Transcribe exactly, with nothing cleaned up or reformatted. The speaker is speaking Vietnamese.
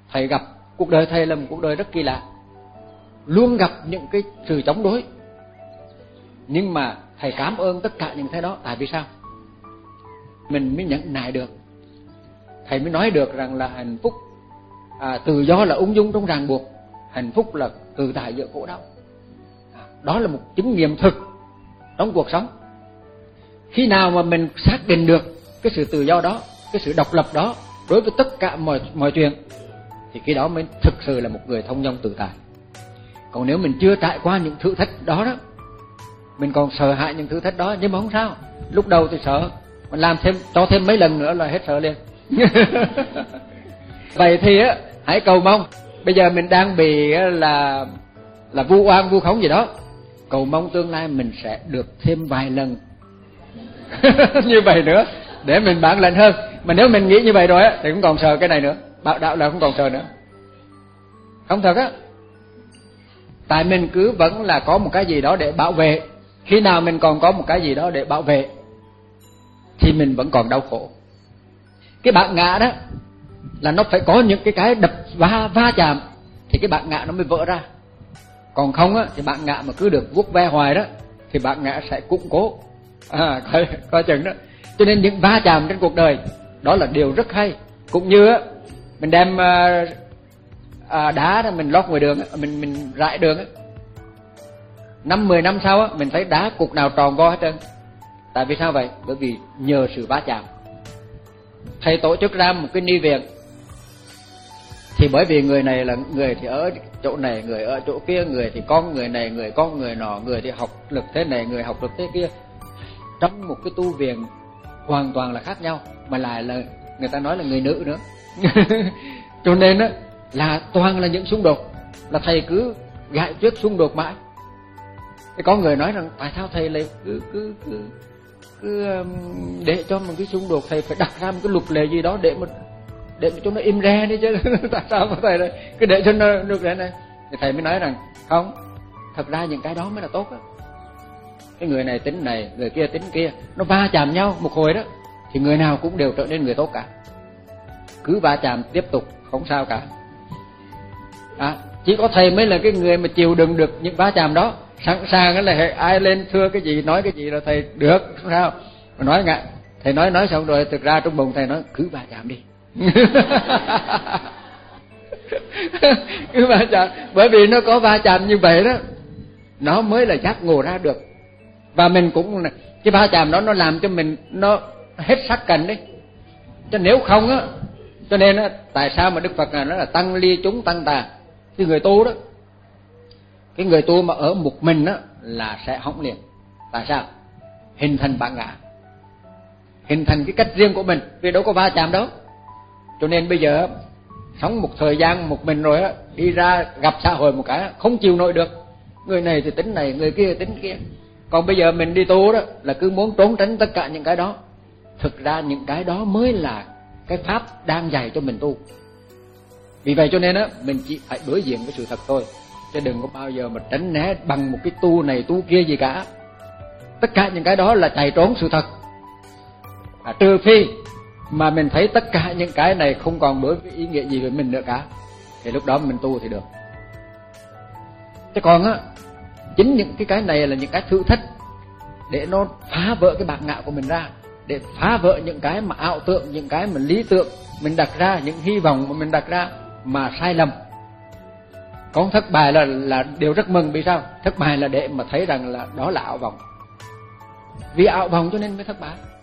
Thầy gặp cuộc đời thầy là một cuộc đời rất kỳ lạ, luôn gặp những cái sự chống đối, nhưng mà thầy cảm ơn tất cả những cái đó. Tại vì sao? Mình mới nhẫn nại được. Thầy mới nói được rằng là hạnh phúc, à, tự do là ung dung trong ràng buộc, hạnh phúc là tự tại giữa khổ đau. À, đó là một chứng nghiệm thực trong cuộc sống. Khi nào mà mình xác định được cái sự tự do đó, cái sự độc lập đó đối với tất cả mọi mọi chuyện, thì khi đó mới thực sự là một người thông dong tự tại. Còn nếu mình chưa trải qua những thử thách đó đó, mình còn sợ hãi những thử thách đó, nhưng mà không sao. Lúc đầu thì sợ, mình làm thêm cho thêm mấy lần nữa là hết sợ liền. Vậy thì á, hãy cầu mong. Bây giờ mình đang bị là là vu oan vu khống gì đó, cầu mong tương lai mình sẽ được thêm vài lần như vậy nữa để mình bản lĩnh hơn. Mà nếu mình nghĩ như vậy rồi á thì cũng còn sợ cái này nữa, bạo đạo là không còn sợ nữa. Không thật á. Tại mình cứ vẫn là có một cái gì đó để bảo vệ. Khi nào mình còn có một cái gì đó để bảo vệ thì mình vẫn còn đau khổ. Cái bản ngã đó là nó phải có những cái cái đập va va chạm thì cái bản ngã nó mới vỡ ra. Còn không á thì bản ngã mà cứ được vuốt ve hoài đó thì bản ngã sẽ củng cố. À, coi, coi chừng đó. Cho nên những va chạm trên cuộc đời đó là điều rất hay. Cũng như á, mình đem à, à, đá đó mình lót ngoài đường, mình mình rải đường á, năm mười năm sau á mình thấy đá cục nào tròn vo hết trơn. Tại vì sao vậy? Bởi vì nhờ sự va chạm. Thầy tổ chức ra một cái ni viện thì bởi vì người này là người thì ở chỗ này, người ở chỗ kia, người thì con người này, người con người nọ, người thì học lực thế này, người học lực thế kia, trong một cái tu viện hoàn toàn là khác nhau, mà lại là người ta nói là người nữ nữa. Cho nên á là toàn là những xung đột, là thầy cứ gãi trước xung đột mãi. Thì có người nói rằng tại sao thầy lại cứ cứ cứ cứ để cho một cái xung đột, thầy phải đặt ra một cái luật lệ gì đó để mà để mà cho nó im re đi chứ. Tại sao mà thầy lại cứ để cho nó được thế này? Thì thầy mới nói rằng không, thật ra những cái đó mới là tốt á. Cái người này tính này, người kia tính kia, nó va chạm nhau một hồi đó thì người nào cũng đều trở nên người tốt cả. Cứ va chạm tiếp tục không sao cả. À, chỉ có thầy mới là cái người mà chịu đựng được những va chạm đó, sẵn sàng là ai lên thưa cái gì nói cái gì là thầy được, không sao. Mà nói ngại, thầy nói nói xong rồi thực ra trong bụng thầy nói cứ va chạm đi. Cứ va chạm, bởi vì nó có va chạm như vậy đó nó mới là giác ngộ ra được. Và mình cũng cái va chạm đó nó làm cho mình nó hết sắc cần đấy. Chứ nếu không á, cho nên á, tại sao mà Đức Phật nói là tăng ly chúng tăng tà. Cái người tu đó, cái người tu mà ở một mình á là sẽ hỏng liền. Tại sao? Hình thành bản ngã, hình thành cái cách riêng của mình, vì đâu có va chạm đâu. Cho nên bây giờ sống một thời gian một mình rồi á, đi ra gặp xã hội một cái không chịu nổi được. Người này thì tính này, người kia thì tính kia. Còn bây giờ mình đi tu đó là cứ muốn trốn tránh tất cả những cái đó. Thực ra những cái đó mới là cái pháp đang dạy cho mình tu. Vì vậy cho nên á, mình chỉ phải đối diện với sự thật thôi, chứ đừng có bao giờ mà tránh né bằng một cái tu này tu kia gì cả. Tất cả những cái đó là chạy trốn sự thật. À, trừ phi mà mình thấy tất cả những cái này không còn đối với ý nghĩa gì với mình nữa cả, thì lúc đó mình tu thì được. Chứ còn á, chính những cái cái này là những cái thử thách để nó phá vỡ cái bản ngã của mình ra, để phá vỡ những cái mà ảo tưởng, những cái mà lý tưởng mình đặt ra, những hy vọng mà mình đặt ra mà sai lầm. Còn thất bại là là điều rất mừng. Vì sao? Thất bại là để mà thấy rằng là đó là ảo vọng. Vì ảo vọng cho nên mới thất bại.